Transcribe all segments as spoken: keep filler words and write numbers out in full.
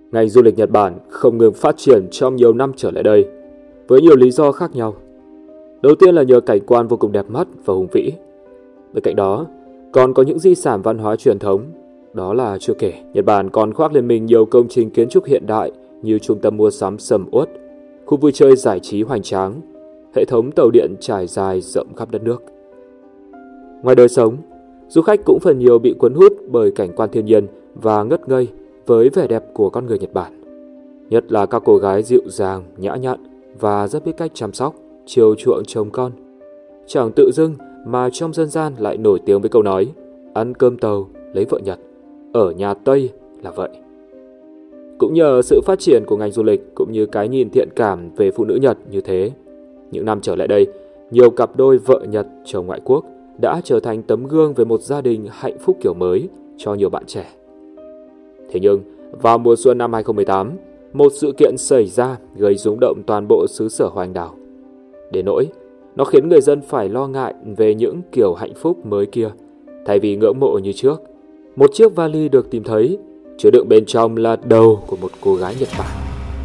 Ngành du lịch Nhật Bản không ngừng phát triển trong nhiều năm trở lại đây, với nhiều lý do khác nhau. Đầu tiên là nhờ cảnh quan vô cùng đẹp mắt và hùng vĩ. Bên cạnh đó, còn có những di sản văn hóa truyền thống. Đó là chưa kể, Nhật Bản còn khoác lên mình nhiều công trình kiến trúc hiện đại như trung tâm mua sắm sầm uất, khu vui chơi giải trí hoành tráng, hệ thống tàu điện trải dài rộng khắp đất nước. Ngoài đời sống, du khách cũng phần nhiều bị cuốn hút bởi cảnh quan thiên nhiên và ngất ngây với vẻ đẹp của con người Nhật Bản. Nhất là các cô gái dịu dàng, nhã nhặn và rất biết cách chăm sóc, chiều chuộng chồng con. Chẳng tự dưng mà trong dân gian lại nổi tiếng với câu nói ăn cơm tàu, lấy vợ Nhật, ở nhà Tây là vậy. Cũng nhờ sự phát triển của ngành du lịch cũng như cái nhìn thiện cảm về phụ nữ Nhật như thế, những năm trở lại đây, nhiều cặp đôi vợ Nhật chồng ngoại quốc đã trở thành tấm gương về một gia đình hạnh phúc kiểu mới cho nhiều bạn trẻ. Thế nhưng, vào mùa xuân năm hai không một tám, một sự kiện xảy ra gây rúng động toàn bộ xứ sở hoa anh đào. Đến nỗi, nó khiến người dân phải lo ngại về những kiểu hạnh phúc mới kia. Thay vì ngưỡng mộ như trước, một chiếc vali được tìm thấy, chứa đựng bên trong là đầu của một cô gái Nhật Bản.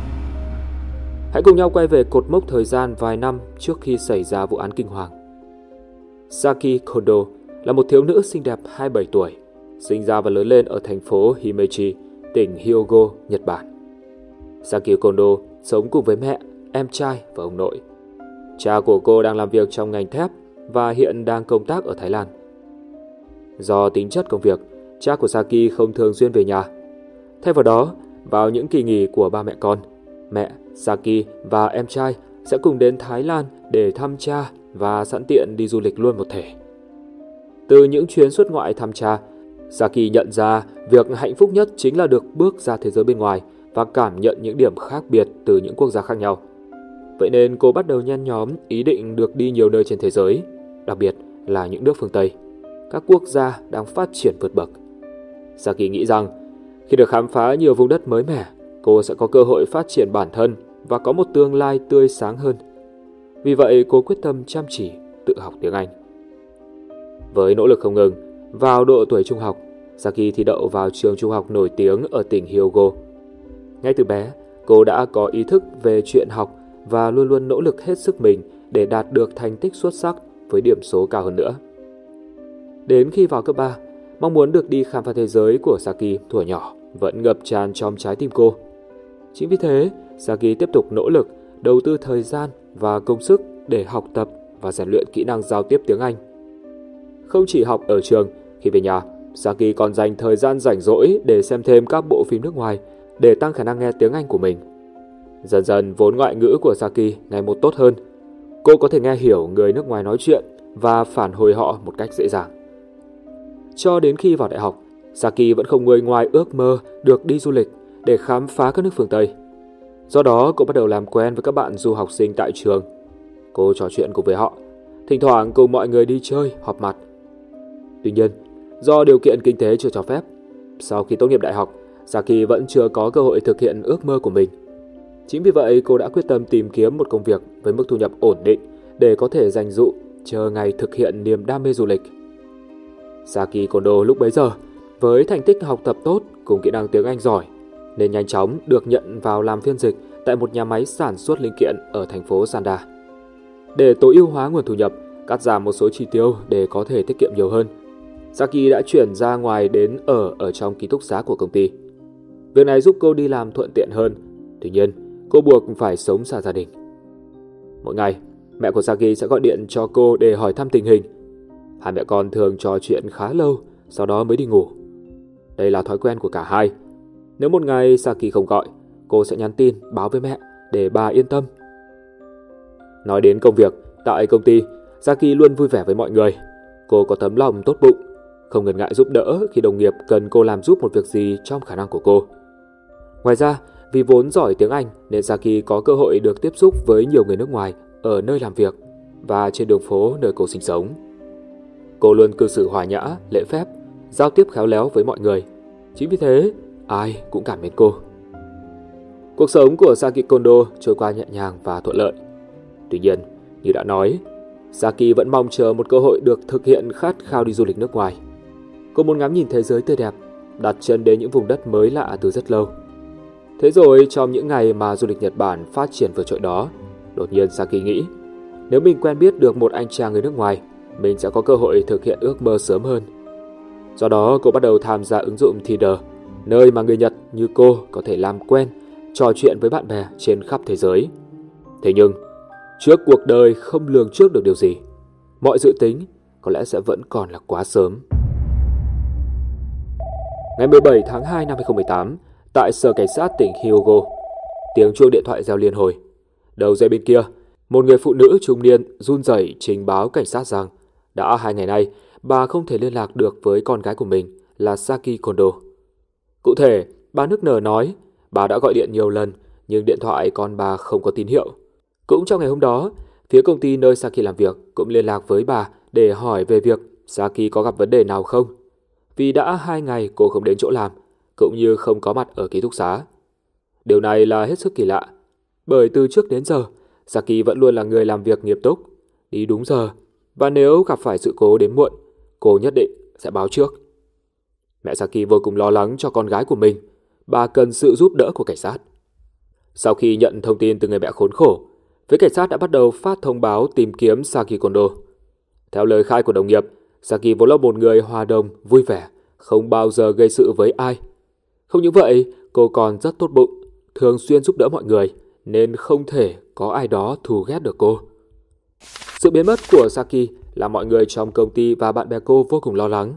Hãy cùng nhau quay về cột mốc thời gian vài năm trước khi xảy ra vụ án kinh hoàng. Saki Kondo là một thiếu nữ xinh đẹp hai mươi bảy tuổi, sinh ra và lớn lên ở thành phố Himeji, tỉnh Hyogo, Nhật Bản. Saki Kondo sống cùng với mẹ, em trai và ông nội. Cha của cô đang làm việc trong ngành thép và hiện đang công tác ở Thái Lan. Do tính chất công việc, cha của Saki không thường xuyên về nhà. Thay vào đó, vào những kỳ nghỉ của ba mẹ con, mẹ, Saki và em trai sẽ cùng đến Thái Lan để thăm cha và sẵn tiện đi du lịch luôn một thể. Từ những chuyến xuất ngoại thăm cha, Saki nhận ra việc hạnh phúc nhất chính là được bước ra thế giới bên ngoài và cảm nhận những điểm khác biệt từ những quốc gia khác nhau. Vậy nên cô bắt đầu nhen nhóm ý định được đi nhiều nơi trên thế giới, đặc biệt là những nước phương Tây, các quốc gia đang phát triển vượt bậc. Saki nghĩ rằng khi được khám phá nhiều vùng đất mới mẻ, cô sẽ có cơ hội phát triển bản thân và có một tương lai tươi sáng hơn. Vì vậy, cô quyết tâm chăm chỉ tự học tiếng Anh. Với nỗ lực không ngừng, vào độ tuổi trung học, Saki thi đậu vào trường trung học nổi tiếng ở tỉnh Hyogo. Ngay từ bé, cô đã có ý thức về chuyện học và luôn luôn nỗ lực hết sức mình để đạt được thành tích xuất sắc với điểm số cao hơn nữa. Đến khi vào cấp ba, mong muốn được đi khám phá thế giới của Saki thuở nhỏ vẫn ngập tràn trong trái tim cô. Chính vì thế, Saki tiếp tục nỗ lực, đầu tư thời gian và công sức để học tập và rèn luyện kỹ năng giao tiếp tiếng Anh. Không chỉ học ở trường, khi về nhà, Saki còn dành thời gian rảnh rỗi để xem thêm các bộ phim nước ngoài để tăng khả năng nghe tiếng Anh của mình. Dần dần, vốn ngoại ngữ của Saki ngày một tốt hơn. Cô có thể nghe hiểu người nước ngoài nói chuyện và phản hồi họ một cách dễ dàng. Cho đến khi vào đại học, Saki vẫn không nguôi ngoai ước mơ được đi du lịch để khám phá các nước phương Tây. Do đó, cô bắt đầu làm quen với các bạn du học sinh tại trường. Cô trò chuyện cùng với họ, thỉnh thoảng cùng mọi người đi chơi, họp mặt. Tuy nhiên, do điều kiện kinh tế chưa cho phép, sau khi tốt nghiệp đại học, Saki vẫn chưa có cơ hội thực hiện ước mơ của mình. Chính vì vậy, cô đã quyết tâm tìm kiếm một công việc với mức thu nhập ổn định để có thể dành dụm chờ ngày thực hiện niềm đam mê du lịch. Saki Kondo lúc bấy giờ, với thành tích học tập tốt cùng kỹ năng tiếng Anh giỏi, nên nhanh chóng được nhận vào làm phiên dịch tại một nhà máy sản xuất linh kiện ở thành phố Sanda. Để tối ưu hóa nguồn thu nhập, cắt giảm một số chi tiêu để có thể tiết kiệm nhiều hơn, Saki đã chuyển ra ngoài đến ở ở trong ký túc xá của công ty. Việc này giúp cô đi làm thuận tiện hơn, tuy nhiên cô buộc phải sống xa gia đình. Mỗi ngày, mẹ của Saki sẽ gọi điện cho cô để hỏi thăm tình hình. Hai mẹ con thường trò chuyện khá lâu, sau đó mới đi ngủ. Đây là thói quen của cả hai. Nếu một ngày Saki không gọi, cô sẽ nhắn tin báo với mẹ để bà yên tâm. Nói đến công việc, tại công ty, Saki luôn vui vẻ với mọi người. Cô có tấm lòng tốt bụng, không ngần ngại giúp đỡ khi đồng nghiệp cần cô làm giúp một việc gì trong khả năng của cô. Ngoài ra, vì vốn giỏi tiếng Anh nên Saki có cơ hội được tiếp xúc với nhiều người nước ngoài ở nơi làm việc và trên đường phố nơi cô sinh sống. Cô luôn cư xử hòa nhã, lễ phép, giao tiếp khéo léo với mọi người. Chính vì thế, ai cũng cảm mến cô. Cuộc sống của Saki Kondo trôi qua nhẹ nhàng và thuận lợi. Tuy nhiên, như đã nói, Saki vẫn mong chờ một cơ hội được thực hiện khát khao đi du lịch nước ngoài. Cô muốn ngắm nhìn thế giới tươi đẹp, đặt chân đến những vùng đất mới lạ từ rất lâu. Thế rồi trong những ngày mà du lịch Nhật Bản phát triển vượt trội đó, đột nhiên Saki nghĩ, nếu mình quen biết được một anh chàng người nước ngoài, mình sẽ có cơ hội thực hiện ước mơ sớm hơn. Do đó cô bắt đầu tham gia ứng dụng Tinder, nơi mà người Nhật như cô có thể làm quen, trò chuyện với bạn bè trên khắp thế giới. Thế nhưng, trước cuộc đời không lường trước được điều gì, mọi dự tính có lẽ sẽ vẫn còn là quá sớm. Ngày mười bảy tháng hai năm hai không một tám, tại sở cảnh sát tỉnh Hyogo, tiếng chuông điện thoại reo liên hồi. Đầu dây bên kia, một người phụ nữ trung niên run rẩy trình báo cảnh sát rằng đã hai ngày nay bà không thể liên lạc được với con gái của mình là Saki Kondo. Cụ thể, bà nức nở nói bà đã gọi điện nhiều lần nhưng điện thoại con bà không có tín hiệu. Cũng trong ngày hôm đó, phía công ty nơi Saki làm việc cũng liên lạc với bà để hỏi về việc Saki có gặp vấn đề nào không. Vì đã hai ngày cô không đến chỗ làm, cũng như không có mặt ở ký túc xá. Điều này là hết sức kỳ lạ, bởi từ trước đến giờ, Saki vẫn luôn là người làm việc nghiêm túc, đi đúng giờ, và nếu gặp phải sự cố đến muộn, cô nhất định sẽ báo trước. Mẹ Saki vô cùng lo lắng cho con gái của mình, bà cần sự giúp đỡ của cảnh sát. Sau khi nhận thông tin từ người mẹ khốn khổ, phía cảnh sát đã bắt đầu phát thông báo tìm kiếm Saki Kondo. Theo lời khai của đồng nghiệp, Saki vốn là một người hòa đồng, vui vẻ, không bao giờ gây sự với ai. Không những vậy, cô còn rất tốt bụng, thường xuyên giúp đỡ mọi người, nên không thể có ai đó thù ghét được cô. Sự biến mất của Saki làm mọi người trong công ty và bạn bè cô vô cùng lo lắng.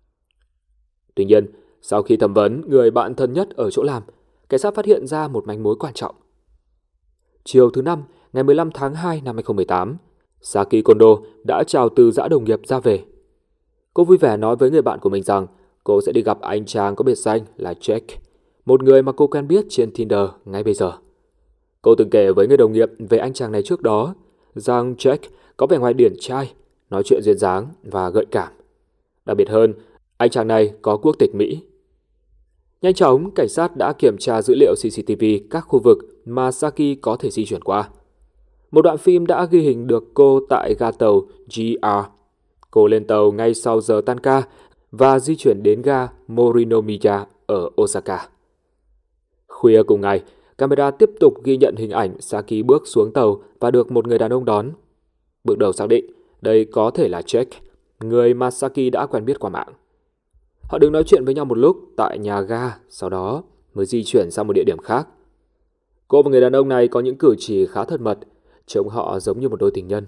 Tuy nhiên, sau khi thẩm vấn người bạn thân nhất ở chỗ làm, cảnh sát phát hiện ra một manh mối quan trọng. Chiều thứ năm, ngày mười lăm tháng hai năm hai không một tám, Saki Kondo đã chào từ giã đồng nghiệp ra về. Cô vui vẻ nói với người bạn của mình rằng cô sẽ đi gặp anh chàng có biệt danh là Jack, một người mà cô quen biết trên Tinder ngay bây giờ. Cô từng kể với người đồng nghiệp về anh chàng này trước đó, rằng Jack có vẻ ngoài điển trai, nói chuyện duyên dáng và gợi cảm. Đặc biệt hơn, anh chàng này có quốc tịch Mỹ. Nhanh chóng, cảnh sát đã kiểm tra dữ liệu xê xê tê vê các khu vực mà Saki có thể di chuyển qua. Một đoạn phim đã ghi hình được cô tại ga tàu giê rờ. Cô lên tàu ngay sau giờ tan ca và di chuyển đến ga Morinomiya ở Osaka. Khuya cùng ngày, camera tiếp tục ghi nhận hình ảnh Saki bước xuống tàu và được một người đàn ông đón. Bước đầu xác định đây có thể là Jack, người mà Saki đã quen biết qua mạng. Họ đứng nói chuyện với nhau một lúc tại nhà ga, sau đó mới di chuyển sang một địa điểm khác. Cô và người đàn ông này có những cử chỉ khá thân mật, trông họ giống như một đôi tình nhân.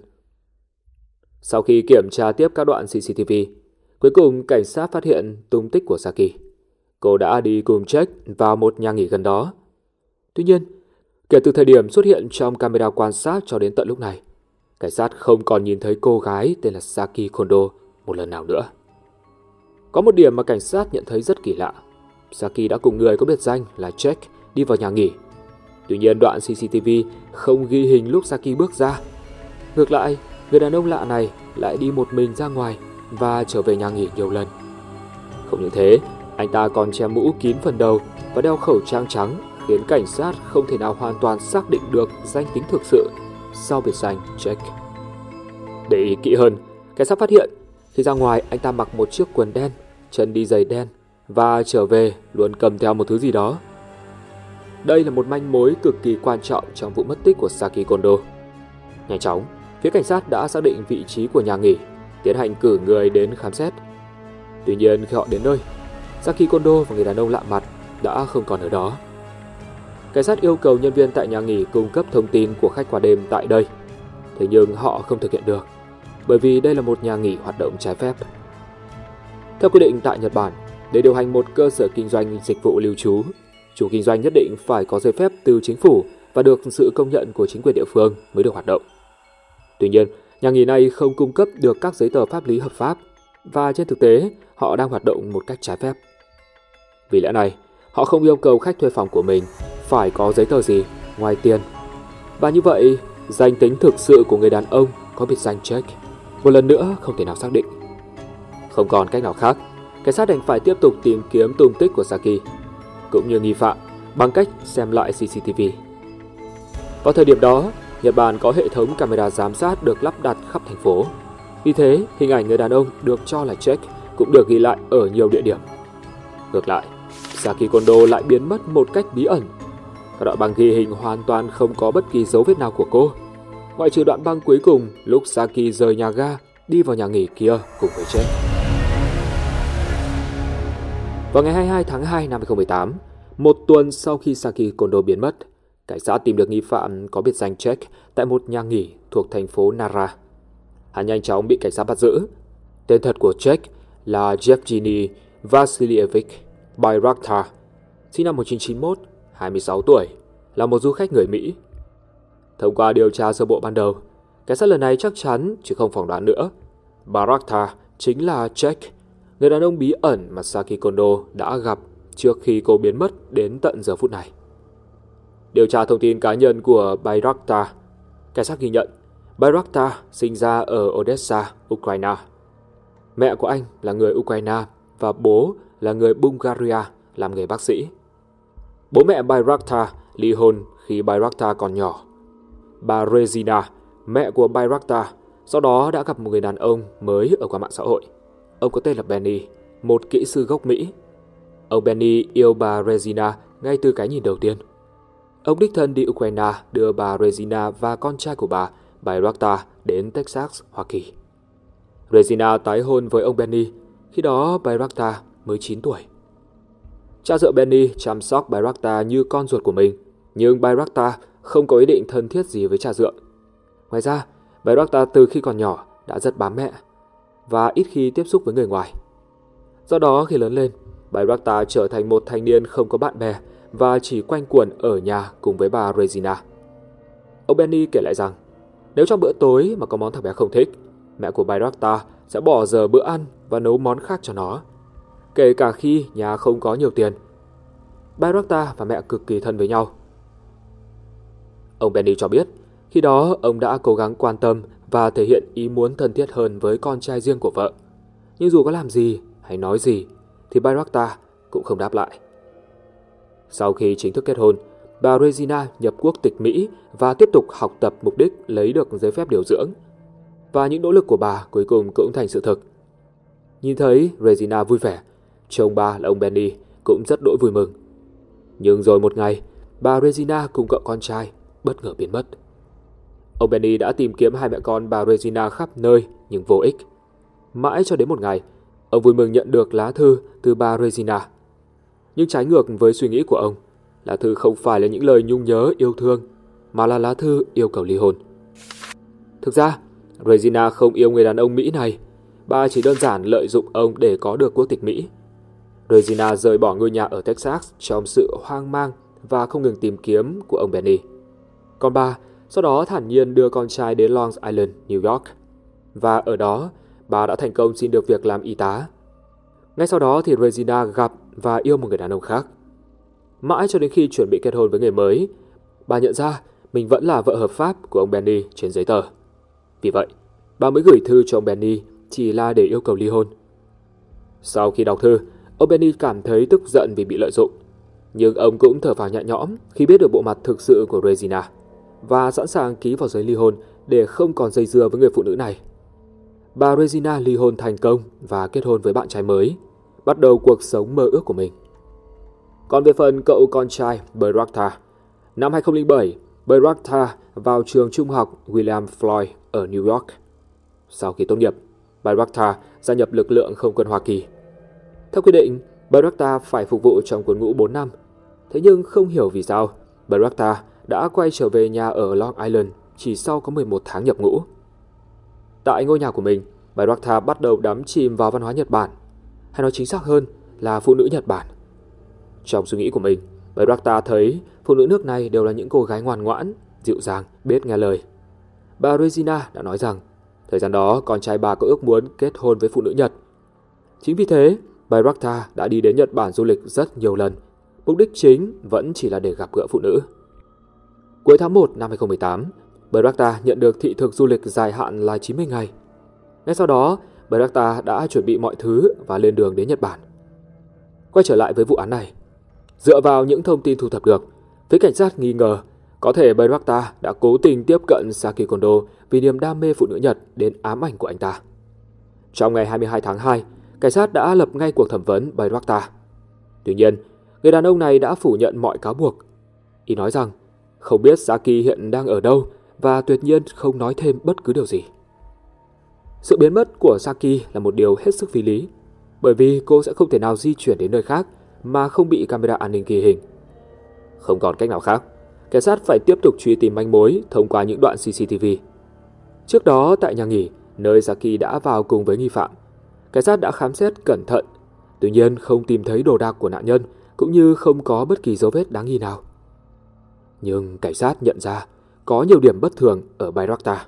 Sau khi kiểm tra tiếp các đoạn xê xê tê vê, cuối cùng cảnh sát phát hiện tung tích của Saki. Cô đã đi cùng Jack vào một nhà nghỉ gần đó. Tuy nhiên, kể từ thời điểm xuất hiện trong camera quan sát cho đến tận lúc này, cảnh sát không còn nhìn thấy cô gái tên là Saki Kondo một lần nào nữa. Có một điểm mà cảnh sát nhận thấy rất kỳ lạ. Saki đã cùng người có biệt danh là Jack đi vào nhà nghỉ. Tuy nhiên đoạn xê xê tê vê không ghi hình lúc Saki bước ra. Ngược lại, người đàn ông lạ này lại đi một mình ra ngoài và trở về nhà nghỉ nhiều lần. Không những thế, anh ta còn che mũ kín phần đầu và đeo khẩu trang trắng, khiến cảnh sát không thể nào hoàn toàn xác định được danh tính thực sự sau biệt danh Jack. Để ý kỹ hơn, cảnh sát phát hiện khi ra ngoài anh ta mặc một chiếc quần đen, chân đi giày đen và trở về luôn cầm theo một thứ gì đó. Đây là một manh mối cực kỳ quan trọng trong vụ mất tích của Saki Kondo. Nhanh chóng, phía cảnh sát đã xác định vị trí của nhà nghỉ, tiến hành cử người đến khám xét. Tuy nhiên khi họ đến nơi, Saki Kondo và người đàn ông lạ mặt đã không còn ở đó. Cảnh sát yêu cầu nhân viên tại nhà nghỉ cung cấp thông tin của khách qua đêm tại đây. Thế nhưng họ không thực hiện được, bởi vì đây là một nhà nghỉ hoạt động trái phép. Theo quy định tại Nhật Bản, để điều hành một cơ sở kinh doanh dịch vụ lưu trú, chủ kinh doanh nhất định phải có giấy phép từ chính phủ và được sự công nhận của chính quyền địa phương mới được hoạt động. Tuy nhiên, nhà nghỉ này không cung cấp được các giấy tờ pháp lý hợp pháp và trên thực tế họ đang hoạt động một cách trái phép. Vì lẽ này, họ không yêu cầu khách thuê phòng của mình phải có giấy tờ gì ngoài tiền. Và như vậy, danh tính thực sự của người đàn ông có biệt danh Jack một lần nữa không thể nào xác định. Không còn cách nào khác, cảnh sát đành phải tiếp tục tìm kiếm tung tích của Saki cũng như nghi phạm bằng cách xem lại xê xê tê vê. Vào thời điểm đó, Nhật Bản có hệ thống camera giám sát được lắp đặt khắp thành phố. Vì thế, hình ảnh người đàn ông được cho là Jack cũng được ghi lại ở nhiều địa điểm. Ngược lại, Saki Kondo lại biến mất một cách bí ẩn, Các đoạn băng ghi hình hoàn toàn không có bất kỳ dấu vết nào của cô, ngoại trừ đoạn băng cuối cùng lúc Saki rời nhà ga đi vào nhà nghỉ kia cùng với Jack. Vào ngày hai mươi hai tháng hai năm hai không một tám, một tuần sau khi Saki Kondo biến mất, cảnh sát tìm được nghi phạm có biệt danh Jack tại một nhà nghỉ thuộc thành phố Nara. Hắn nhanh chóng bị cảnh sát bắt giữ. Tên thật của Jack là Yevgeny Vasilievich Bayraktar, sinh năm một nghìn chín trăm chín mươi mốt, hai mươi sáu tuổi, là một du khách người Mỹ. Thông qua điều tra sơ bộ ban đầu, cảnh sát lần này chắc chắn chứ không phỏng đoán nữa, Bayraktar chính là Jack, người đàn ông bí ẩn mà Saki Kondo đã gặp trước khi cô biến mất đến tận giờ phút này. Điều tra thông tin cá nhân của Bayraktar, cảnh sát ghi nhận Bayraktar sinh ra ở Odessa, Ukraine. Mẹ của anh là người Ukraine và bố là người Bulgaria làm nghề bác sĩ. Bố mẹ Bayraktar ly hôn khi Bayraktar còn nhỏ. Bà Rezina, mẹ của Bayraktar, sau đó đã gặp một người đàn ông mới ở qua mạng xã hội. Ông có tên là Benny, một kỹ sư gốc Mỹ. Ông Benny yêu bà Rezina ngay từ cái nhìn đầu tiên. Ông đích thân đi Ukraine đưa bà Rezina và con trai của bà, Bayraktar, đến Texas, Hoa Kỳ. Rezina tái hôn với ông Benny, khi đó Bayraktar mới chín tuổi. Cha dượng Benny chăm sóc Bayraktar như con ruột của mình, nhưng Bayraktar không có ý định thân thiết gì với cha dượng. Ngoài ra, Bayraktar từ khi còn nhỏ đã rất bám mẹ và ít khi tiếp xúc với người ngoài. Do đó khi lớn lên, Bayraktar trở thành một thanh niên không có bạn bè và chỉ quanh quẩn ở nhà cùng với bà Rezina. Ông Benny kể lại rằng, nếu trong bữa tối mà có món thằng bé không thích, mẹ của Bayraktar sẽ bỏ giờ bữa ăn và nấu món khác cho nó, kể cả khi nhà không có nhiều tiền. Bayraktar và mẹ cực kỳ thân với nhau. Ông Benny cho biết, khi đó ông đã cố gắng quan tâm và thể hiện ý muốn thân thiết hơn với con trai riêng của vợ. Nhưng dù có làm gì hay nói gì thì Bayraktar cũng không đáp lại. Sau khi chính thức kết hôn, bà Rezina nhập quốc tịch Mỹ và tiếp tục học tập mục đích lấy được giấy phép điều dưỡng. Và những nỗ lực của bà cuối cùng cũng thành sự thực. Nhìn thấy Rezina vui vẻ, chồng bà là ông Benny cũng rất đỗi vui mừng. Nhưng rồi một ngày, bà Rezina cùng cậu con trai bất ngờ biến mất. Ông Benny đã tìm kiếm hai mẹ con bà Rezina khắp nơi nhưng vô ích. Mãi cho đến một ngày, ông vui mừng nhận được lá thư từ bà Rezina. Nhưng trái ngược với suy nghĩ của ông, lá thư không phải là những lời nhung nhớ yêu thương, mà là lá thư yêu cầu ly hôn. Thực ra, Rezina không yêu người đàn ông Mỹ này, bà chỉ đơn giản lợi dụng ông để có được quốc tịch Mỹ. Rezina rời bỏ ngôi nhà ở Texas trong sự hoang mang và không ngừng tìm kiếm của ông Benny. Còn bà sau đó thản nhiên đưa con trai đến Long Island, New York. Và ở đó, bà đã thành công xin được việc làm y tá. Ngay sau đó thì Rezina gặp và yêu một người đàn ông khác. Mãi cho đến khi chuẩn bị kết hôn với người mới, bà nhận ra mình vẫn là vợ hợp pháp của ông Benny trên giấy tờ. Vì vậy, bà mới gửi thư cho ông Benny chỉ là để yêu cầu ly hôn. Sau khi đọc thư, ông Benny cảm thấy tức giận vì bị lợi dụng. Nhưng ông cũng thở phào nhẹ nhõm khi biết được bộ mặt thực sự của Rezina và sẵn sàng ký vào giấy ly hôn để không còn dây dưa với người phụ nữ này. Bà Rezina ly hôn thành công và kết hôn với bạn trai mới, bắt đầu cuộc sống mơ ước của mình. Còn về phần cậu con trai Bayraktar, năm hai không không bảy, Bayraktar vào trường trung học William Floyd ở New York. Sau khi tốt nghiệp, Bayraktar gia nhập lực lượng không quân Hoa Kỳ. Theo quy định, Bayraktar phải phục vụ trong quân ngũ bốn năm. Thế nhưng không hiểu vì sao, Bayraktar đã quay trở về nhà ở Long Island chỉ sau có mười một tháng nhập ngũ. Tại ngôi nhà của mình, Bayraktar bắt đầu đắm chìm vào văn hóa Nhật Bản, hay nói chính xác hơn là phụ nữ Nhật Bản. Trong suy nghĩ của mình, Bayraktar thấy phụ nữ nước này đều là những cô gái ngoan ngoãn, dịu dàng, biết nghe lời. Bà Rezina đã nói rằng thời gian đó con trai bà có ước muốn kết hôn với phụ nữ Nhật. Chính vì thế, Bayraktar đã đi đến Nhật Bản du lịch rất nhiều lần. Mục đích chính vẫn chỉ là để gặp gỡ phụ nữ. Cuối tháng một năm hai không một tám, Bayraktar nhận được thị thực du lịch dài hạn là chín mươi ngày. Ngay sau đó, Bayraktar đã chuẩn bị mọi thứ và lên đường đến Nhật Bản. Quay trở lại với vụ án này, dựa vào những thông tin thu thập được, phía cảnh sát nghi ngờ có thể Bayraktar đã cố tình tiếp cận Saki Kondo vì niềm đam mê phụ nữ Nhật đến ám ảnh của anh ta. Trong ngày hai mươi hai tháng hai, cảnh sát đã lập ngay cuộc thẩm vấn Bayraktar. Tuy nhiên, người đàn ông này đã phủ nhận mọi cáo buộc. Y nói rằng không biết Saki hiện đang ở đâu và tuyệt nhiên không nói thêm bất cứ điều gì. Sự biến mất của Saki là một điều hết sức phi lý, bởi vì cô sẽ không thể nào di chuyển đến nơi khác mà không bị camera an ninh ghi hình. Không còn cách nào khác, cảnh sát phải tiếp tục truy tìm manh mối thông qua những đoạn xê xê tê vê. Trước đó tại nhà nghỉ, nơi Saki đã vào cùng với nghi phạm, cảnh sát đã khám xét cẩn thận, tuy nhiên không tìm thấy đồ đạc của nạn nhân cũng như không có bất kỳ dấu vết đáng nghi nào. Nhưng cảnh sát nhận ra có nhiều điểm bất thường ở Bayraktar.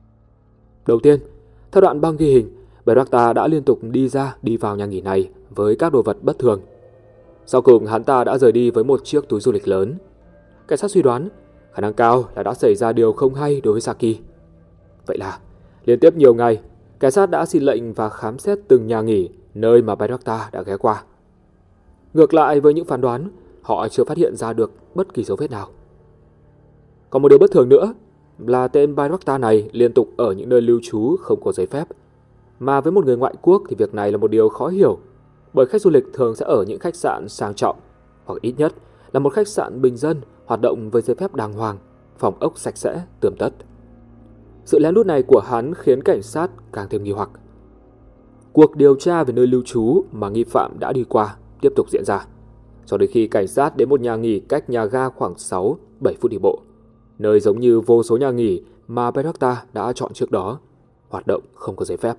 Đầu tiên, theo đoạn băng ghi hình, Bayraktar đã liên tục đi ra đi vào nhà nghỉ này với các đồ vật bất thường. Sau cùng hắn ta đã rời đi với một chiếc túi du lịch lớn. Cảnh sát suy đoán khả năng cao là đã xảy ra điều không hay đối với Saki. Vậy là liên tiếp nhiều ngày, cảnh sát đã xin lệnh và khám xét từng nhà nghỉ nơi mà Bayraktar đã ghé qua. Ngược lại với những phán đoán, họ chưa phát hiện ra được bất kỳ dấu vết nào. Còn một điều bất thường nữa là tên Bayraktar này liên tục ở những nơi lưu trú không có giấy phép. Mà với một người ngoại quốc thì việc này là một điều khó hiểu, bởi khách du lịch thường sẽ ở những khách sạn sang trọng, hoặc ít nhất là một khách sạn bình dân hoạt động với giấy phép đàng hoàng, phòng ốc sạch sẽ, tươm tất. Sự lén lút này của hắn khiến cảnh sát càng thêm nghi hoặc. Cuộc điều tra về nơi lưu trú mà nghi phạm đã đi qua tiếp tục diễn ra, cho đến khi cảnh sát đến một nhà nghỉ cách nhà ga khoảng sáu bảy phút đi bộ, nơi giống như vô số nhà nghỉ mà Bayraktar đã chọn trước đó, hoạt động không có giấy phép.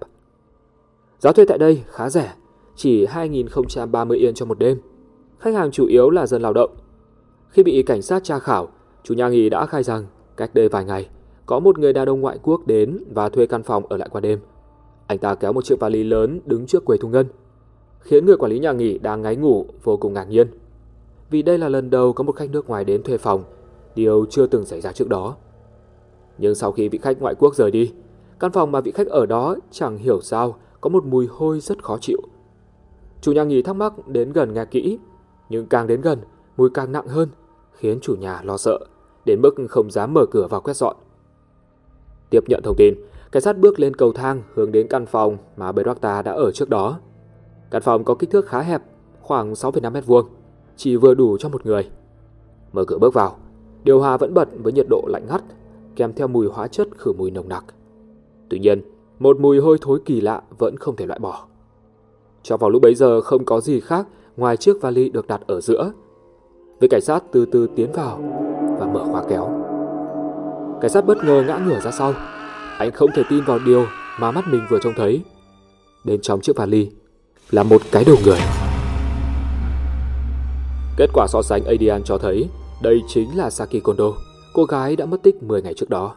Giá thuê tại đây khá rẻ, chỉ hai nghìn không trăm ba mươi yên cho một đêm. Khách hàng chủ yếu là dân lao động. Khi bị cảnh sát tra khảo, chủ nhà nghỉ đã khai rằng cách đây vài ngày, có một người đàn ông ngoại quốc đến và thuê căn phòng ở lại qua đêm. Anh ta kéo một chiếc vali lớn đứng trước quầy thu ngân, khiến người quản lý nhà nghỉ đang ngáy ngủ vô cùng ngạc nhiên. Vì đây là lần đầu có một khách nước ngoài đến thuê phòng, điều chưa từng xảy ra trước đó. Nhưng sau khi vị khách ngoại quốc rời đi, căn phòng mà vị khách ở đó chẳng hiểu sao có một mùi hôi rất khó chịu. Chủ nhà nghỉ thắc mắc đến gần nghe kỹ, nhưng càng đến gần, mùi càng nặng hơn, khiến chủ nhà lo sợ, đến mức không dám mở cửa vào quét dọn. Tiếp nhận thông tin, cảnh sát bước lên cầu thang hướng đến căn phòng mà Bayraktar đã ở trước đó. Căn phòng có kích thước khá hẹp, khoảng sáu phẩy năm mét vuông, chỉ vừa đủ cho một người. Mở cửa bước vào, điều hòa vẫn bật với nhiệt độ lạnh ngắt, kèm theo mùi hóa chất khử mùi nồng nặc. Tuy nhiên, một mùi hôi thối kỳ lạ vẫn không thể loại bỏ. Cho vào lúc bấy giờ không có gì khác ngoài chiếc vali được đặt ở giữa. Vị cảnh sát từ từ tiến vào và mở khóa kéo. Cảnh sát bất ngờ ngã ngửa ra sau. Anh không thể tin vào điều mà mắt mình vừa trông thấy. Bên trong chiếc vali là một cái đầu người. Kết quả so sánh a đê en cho thấy đây chính là Saki Kondo, cô gái đã mất tích mười ngày trước đó.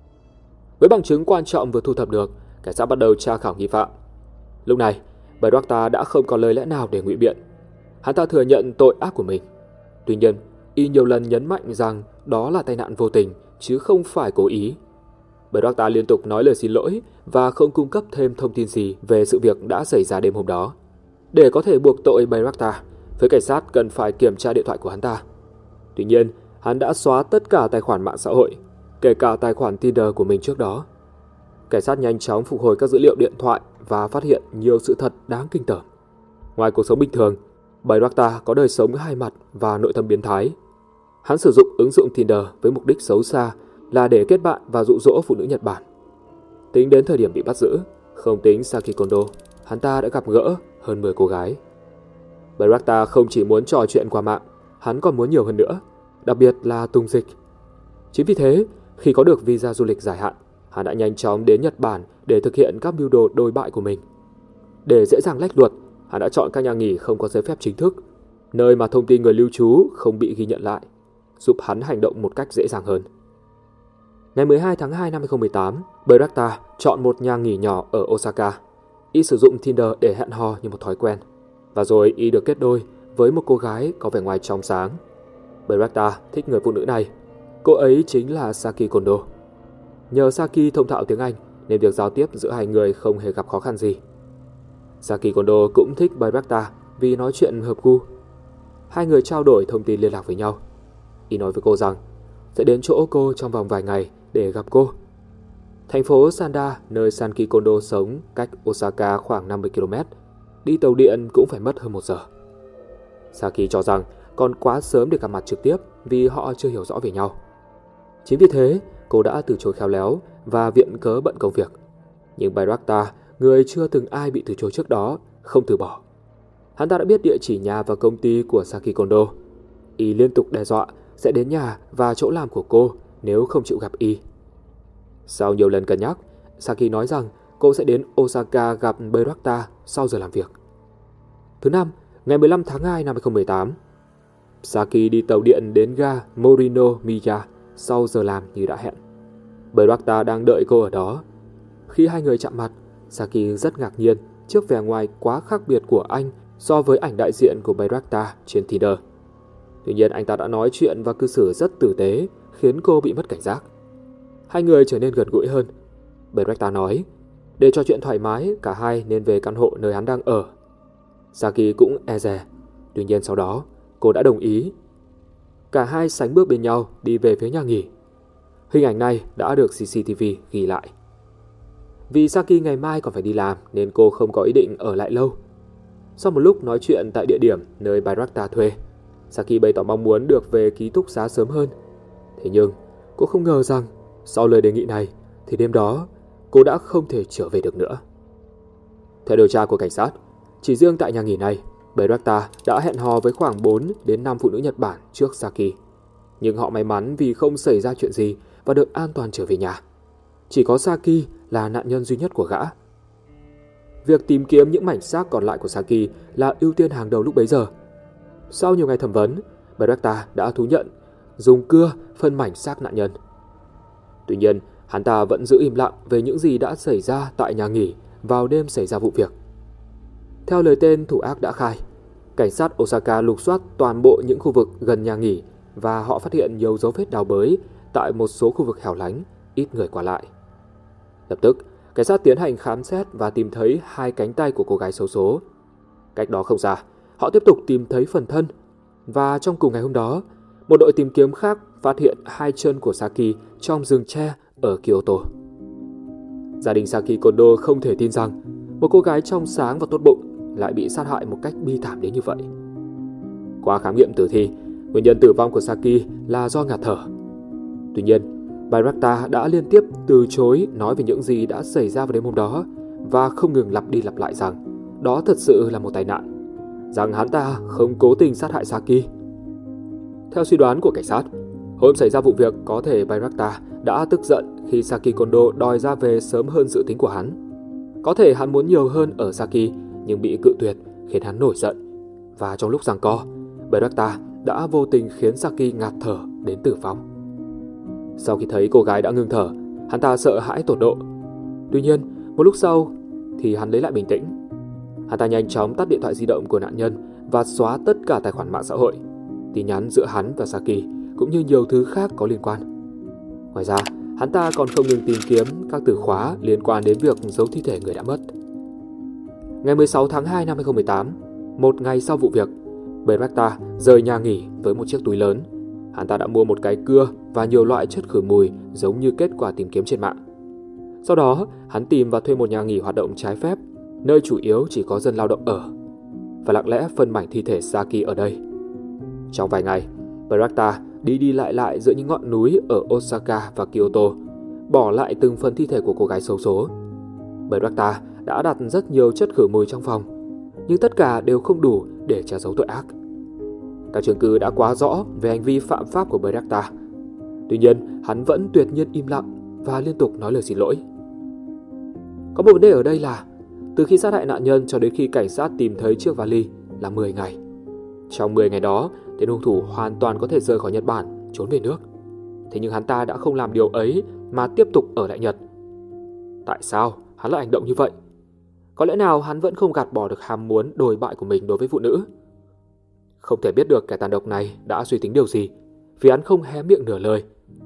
Với bằng chứng quan trọng vừa thu thập được, cảnh sát bắt đầu tra khảo nghi phạm. Lúc này, Bayraktar đã không còn lời lẽ nào để ngụy biện. Hắn ta thừa nhận tội ác của mình. Tuy nhiên, y nhiều lần nhấn mạnh rằng đó là tai nạn vô tình, chứ không phải cố ý. Bayraktar liên tục nói lời xin lỗi và không cung cấp thêm thông tin gì về sự việc đã xảy ra đêm hôm đó. Để có thể buộc tội Bayraktar, phía cảnh sát cần phải kiểm tra điện thoại của hắn ta. Tuy nhiên, hắn đã xóa tất cả tài khoản mạng xã hội, kể cả tài khoản Tinder của mình trước đó. Cảnh sát nhanh chóng phục hồi các dữ liệu điện thoại và phát hiện nhiều sự thật đáng kinh tởm. Ngoài cuộc sống bình thường, Bayraktar có đời sống hai mặt và nội tâm biến thái. Hắn sử dụng ứng dụng Tinder với mục đích xấu xa là để kết bạn và dụ dỗ phụ nữ Nhật Bản. Tính đến thời điểm bị bắt giữ, không tính Saki Kondo, hắn ta đã gặp gỡ hơn mười cô gái. Bayraktar không chỉ muốn trò chuyện qua mạng, hắn còn muốn nhiều hơn nữa, đặc biệt là tung dịch. Chính vì thế, khi có được visa du lịch dài hạn, hắn đã nhanh chóng đến Nhật Bản để thực hiện các mưu đồ đồi bại của mình. Để dễ dàng lách luật, hắn đã chọn các nhà nghỉ không có giấy phép chính thức, nơi mà thông tin người lưu trú không bị ghi nhận lại, giúp hắn hành động một cách dễ dàng hơn. Ngày mười hai tháng hai năm hai nghìn không trăm mười tám, Bayraktar chọn một nhà nghỉ nhỏ ở Osaka. Y sử dụng Tinder để hẹn hò như một thói quen, và rồi y được kết đôi với một cô gái có vẻ ngoài trong sáng. Bayraktar thích người phụ nữ này. Cô ấy chính là Saki Kondo. Nhờ Saki thông thạo tiếng Anh nên việc giao tiếp giữa hai người không hề gặp khó khăn gì. Saki Kondo cũng thích Bayraktar vì nói chuyện hợp gu. Hai người trao đổi thông tin liên lạc với nhau. Y nói với cô rằng sẽ đến chỗ cô trong vòng vài ngày để gặp cô. Thành phố Sanda, nơi Saki Kondo sống, cách Osaka khoảng năm mươi ki lô mét. Đi tàu điện cũng phải mất hơn một giờ. Saki cho rằng còn quá sớm để gặp mặt trực tiếp vì họ chưa hiểu rõ về nhau. Chính vì thế, cô đã từ chối khéo léo và viện cớ bận công việc. Nhưng Bayraktar, người chưa từng ai bị từ chối trước đó, không từ bỏ. Hắn ta đã biết địa chỉ nhà và công ty của Saki Kondo. Y liên tục đe dọa sẽ đến nhà và chỗ làm của cô nếu không chịu gặp Y. Sau nhiều lần cân nhắc, Saki nói rằng cô sẽ đến Osaka gặp Bayraktar sau giờ làm việc. Thứ năm, ngày mười lăm tháng hai năm hai không một tám, Saki đi tàu điện đến ga Morinomiya sau giờ làm như đã hẹn. Bayraktar đang đợi cô ở đó. Khi hai người chạm mặt, Saki rất ngạc nhiên trước vẻ ngoài quá khác biệt của anh so với ảnh đại diện của Bayraktar trên Tinder. Tuy nhiên anh ta đã nói chuyện và cư xử rất tử tế, khiến cô bị mất cảnh giác. Hai người trở nên gần gũi hơn. Bayraktar nói, để trò chuyện thoải mái, cả hai nên về căn hộ nơi hắn đang ở. Saki cũng e dè, tuy nhiên sau đó cô đã đồng ý. Cả hai sánh bước bên nhau đi về phía nhà nghỉ. Hình ảnh này đã được xê xê tê vê ghi lại. Vì Saki ngày mai còn phải đi làm nên cô không có ý định ở lại lâu. Sau một lúc nói chuyện tại địa điểm nơi Bayraktar thuê, Saki bày tỏ mong muốn được về ký túc xá sớm hơn. Thế nhưng cô không ngờ rằng sau lời đề nghị này thì đêm đó cô đã không thể trở về được nữa. Theo điều tra của cảnh sát, chỉ riêng tại nhà nghỉ này, Bayraktar đã hẹn hò với khoảng bốn đến năm phụ nữ Nhật Bản trước Saki. Nhưng họ may mắn vì không xảy ra chuyện gì và được an toàn trở về nhà. Chỉ có Saki là nạn nhân duy nhất của gã. Việc tìm kiếm những mảnh xác còn lại của Saki là ưu tiên hàng đầu lúc bấy giờ. Sau nhiều ngày thẩm vấn, Bayraktar đã thú nhận dùng cưa phân mảnh xác nạn nhân. Tuy nhiên, hắn ta vẫn giữ im lặng về những gì đã xảy ra tại nhà nghỉ vào đêm xảy ra vụ việc. Theo lời tên thủ ác đã khai, cảnh sát Osaka lục soát toàn bộ những khu vực gần nhà nghỉ và họ phát hiện nhiều dấu vết đào bới tại một số khu vực hẻo lánh, ít người qua lại. Lập tức, cảnh sát tiến hành khám xét và tìm thấy hai cánh tay của cô gái xấu số. Cách đó không xa, họ tiếp tục tìm thấy phần thân. Và trong cùng ngày hôm đó, một đội tìm kiếm khác phát hiện hai chân của Saki trong rừng tre ở Kyoto. Gia đình Saki Kondo không thể tin rằng một cô gái trong sáng và tốt bụng lại bị sát hại một cách bi thảm đến như vậy. Qua khám nghiệm tử thi, nguyên nhân tử vong của Saki là do ngạt thở. Tuy nhiên, Bayraktar đã liên tiếp từ chối nói về những gì đã xảy ra vào đêm hôm đó và không ngừng lặp đi lặp lại rằng đó thật sự là một tai nạn, rằng hắn ta không cố tình sát hại Saki. Theo suy đoán của cảnh sát, hôm xảy ra vụ việc có thể Bayraktar đã tức giận khi Saki Kondo đòi ra về sớm hơn dự tính của hắn. Có thể hắn muốn nhiều hơn ở Saki nhưng bị cự tuyệt khiến hắn nổi giận. Và trong lúc giằng co, Bayraktar đã vô tình khiến Saki ngạt thở đến tử vong. Sau khi thấy cô gái đã ngưng thở, hắn ta sợ hãi tột độ. Tuy nhiên, một lúc sau thì hắn lấy lại bình tĩnh. Hắn ta nhanh chóng tắt điện thoại di động của nạn nhân và xóa tất cả tài khoản mạng xã hội, tin nhắn giữa hắn và Saki cũng như nhiều thứ khác có liên quan. Ngoài ra, hắn ta còn không ngừng tìm kiếm các từ khóa liên quan đến việc giấu thi thể người đã mất. Ngày mười sáu tháng hai năm hai không một tám, một ngày sau vụ việc, Bayraktar rời nhà nghỉ với một chiếc túi lớn. Hắn ta đã mua một cái cưa và nhiều loại chất khử mùi giống như kết quả tìm kiếm trên mạng. Sau đó, hắn tìm và thuê một nhà nghỉ hoạt động trái phép, nơi chủ yếu chỉ có dân lao động ở, và lặng lẽ phân mảnh thi thể Saki ở đây. Trong vài ngày, Bayraktar đi đi lại lại giữa những ngọn núi ở Osaka và Kyoto, bỏ lại từng phần thi thể của cô gái xấu số. Bayraktar đã đặt rất nhiều chất khử mùi trong phòng, nhưng tất cả đều không đủ để che giấu tội ác. Các chứng cứ đã quá rõ về hành vi phạm pháp của Bayraktar. Tuy nhiên, hắn vẫn tuyệt nhiên im lặng và liên tục nói lời xin lỗi. Có một vấn đề ở đây là, từ khi sát hại nạn nhân cho đến khi cảnh sát tìm thấy chiếc vali là mười ngày. Trong mười ngày đó, tên hung thủ hoàn toàn có thể rời khỏi Nhật Bản, trốn về nước. Thế nhưng hắn ta đã không làm điều ấy mà tiếp tục ở lại Nhật. Tại sao hắn lại hành động như vậy? Có lẽ nào hắn vẫn không gạt bỏ được ham muốn đồi bại của mình đối với phụ nữ? Không thể biết được kẻ tàn độc này đã suy tính điều gì, vì hắn không hé miệng nửa lời.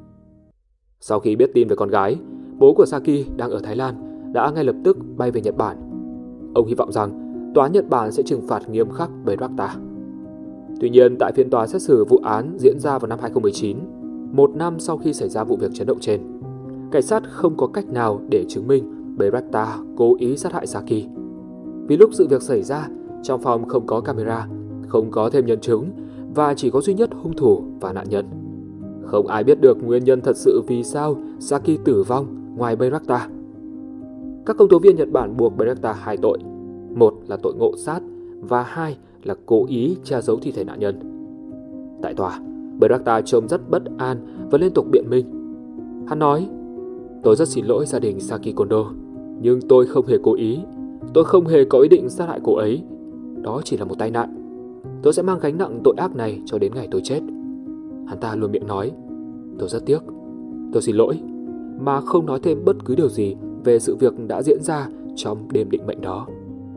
Sau khi biết tin về con gái, bố của Saki đang ở Thái Lan đã ngay lập tức bay về Nhật Bản. Ông hy vọng rằng tòa Nhật Bản sẽ trừng phạt nghiêm khắc Bayraktar. Tuy nhiên, tại phiên tòa xét xử vụ án diễn ra vào năm hai không một chín, một năm sau khi xảy ra vụ việc chấn động trên, cảnh sát không có cách nào để chứng minh Bayraktar cố ý sát hại Saki. Vì lúc sự việc xảy ra, trong phòng không có camera, không có thêm nhân chứng và chỉ có duy nhất hung thủ và nạn nhân. Không ai biết được nguyên nhân thật sự vì sao Saki tử vong ngoài Bayraktar. Các công tố viên Nhật Bản buộc Bayraktar hai tội. Một là tội ngộ sát và hai là cố ý che giấu thi thể nạn nhân. Tại tòa, Bayraktar trông rất bất an và liên tục biện minh. Hắn nói: "Tôi rất xin lỗi gia đình Saki Kondo, nhưng tôi không hề cố ý. Tôi không hề có ý định sát hại cô ấy. Đó chỉ là một tai nạn. Tôi sẽ mang gánh nặng tội ác này cho đến ngày tôi chết." Hắn ta luôn miệng nói: "Tôi rất tiếc, tôi xin lỗi", mà không nói thêm bất cứ điều gì về sự việc đã diễn ra trong đêm định mệnh đó.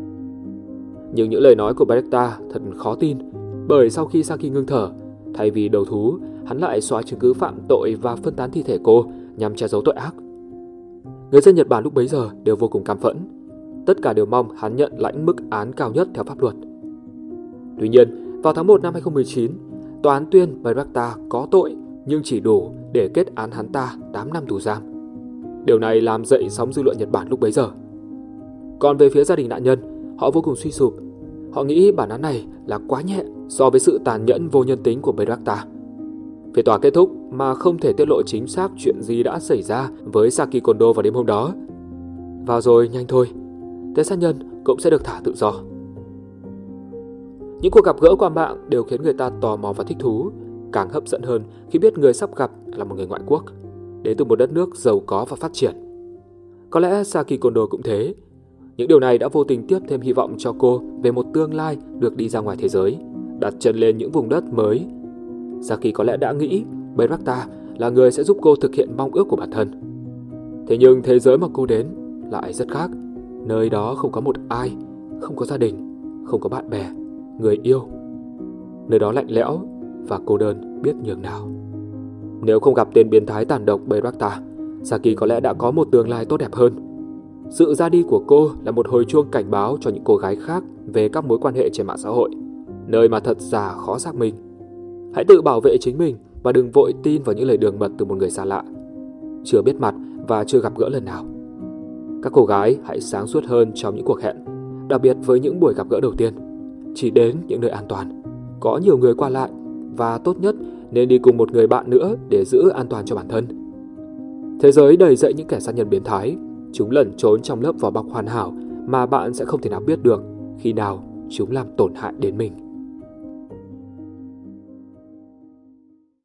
Nhưng những lời nói của Bayraktar thật khó tin, bởi sau khi Saki ngưng thở, thay vì đầu thú, hắn lại xóa chứng cứ phạm tội và phân tán thi thể cô nhằm che giấu tội ác. Người dân Nhật Bản lúc bấy giờ đều vô cùng căm phẫn. Tất cả đều mong hắn nhận lãnh mức án cao nhất theo pháp luật. Tuy nhiên, vào tháng một năm hai không một chín, tòa án tuyên Bayraktar có tội nhưng chỉ đủ để kết án hắn ta tám năm tù giam. Điều này làm dậy sóng dư luận Nhật Bản lúc bấy giờ. Còn về phía gia đình nạn nhân, họ vô cùng suy sụp. Họ nghĩ bản án này là quá nhẹ so với sự tàn nhẫn vô nhân tính của Bayraktar. Phiên tòa kết thúc mà không thể tiết lộ chính xác chuyện gì đã xảy ra với Saki Kondo vào đêm hôm đó. Vào rồi nhanh thôi, tên sát nhân cũng sẽ được thả tự do. Những cuộc gặp gỡ qua mạng đều khiến người ta tò mò và thích thú, càng hấp dẫn hơn khi biết người sắp gặp là một người ngoại quốc, đến từ một đất nước giàu có và phát triển. Có lẽ Saki Kondo cũng thế. Những điều này đã vô tình tiếp thêm hy vọng cho cô về một tương lai được đi ra ngoài thế giới, đặt chân lên những vùng đất mới. Saki có lẽ đã nghĩ Bayraktar là người sẽ giúp cô thực hiện mong ước của bản thân. Thế nhưng thế giới mà cô đến lại rất khác. Nơi đó không có một ai, không có gia đình, không có bạn bè, người yêu. Nơi đó lạnh lẽo và cô đơn biết nhường nào. Nếu không gặp tên biến thái tàn độc Bayraktar, Saki có lẽ đã có một tương lai tốt đẹp hơn. Sự ra đi của cô là một hồi chuông cảnh báo cho những cô gái khác về các mối quan hệ trên mạng xã hội, nơi mà thật giả khó xác minh. Hãy tự bảo vệ chính mình và đừng vội tin vào những lời đường mật từ một người xa lạ, chưa biết mặt và chưa gặp gỡ lần nào. Các cô gái hãy sáng suốt hơn trong những cuộc hẹn, đặc biệt với những buổi gặp gỡ đầu tiên. Chỉ đến những nơi an toàn, có nhiều người qua lại, và tốt nhất nên đi cùng một người bạn nữa để giữ an toàn cho bản thân. Thế giới đầy dẫy những kẻ sát nhân biến thái. Chúng lẩn trốn trong lớp vỏ bọc hoàn hảo mà bạn sẽ không thể nào biết được khi nào chúng làm tổn hại đến mình.